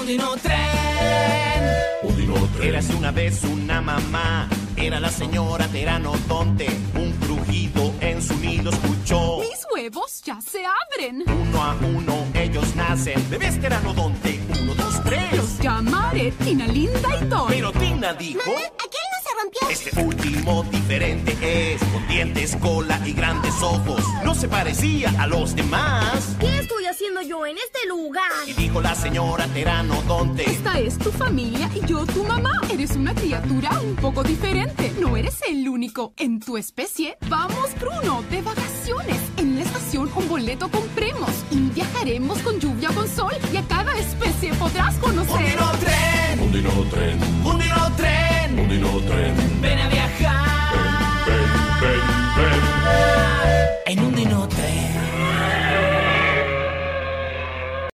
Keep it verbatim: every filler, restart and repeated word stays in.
Un dinotren. Un dinotren. Érase una vez una mamá, era la señora Pteranodonte. Un crujido en su nido escuchó. Mis huevos ya se abren. Uno a uno ellos nacen. Bebés Pteranodonte, uno, dos, tres. Los llamaré Tina, Linda y Don. Pero Tina dijo: Mamá, aquel no se rompió. este último diferente es, con dientes, cola y grandes ojos. No se parecía a los demás. ¿Qué estoy haciendo yo en este lugar? Y dijo la señora Pteranodonte: Esta es tu familia y yo tu mamá. Eres una criatura un poco diferente. No eres el único en tu especie. Vamos, Bruno, de vacaciones. En la estación un boleto compremos y viajaremos con lluvia o con sol. Y a cada especie podrás conocer. Un dinotren. Un dinotren. Un dinotren. Un dinotren. Ven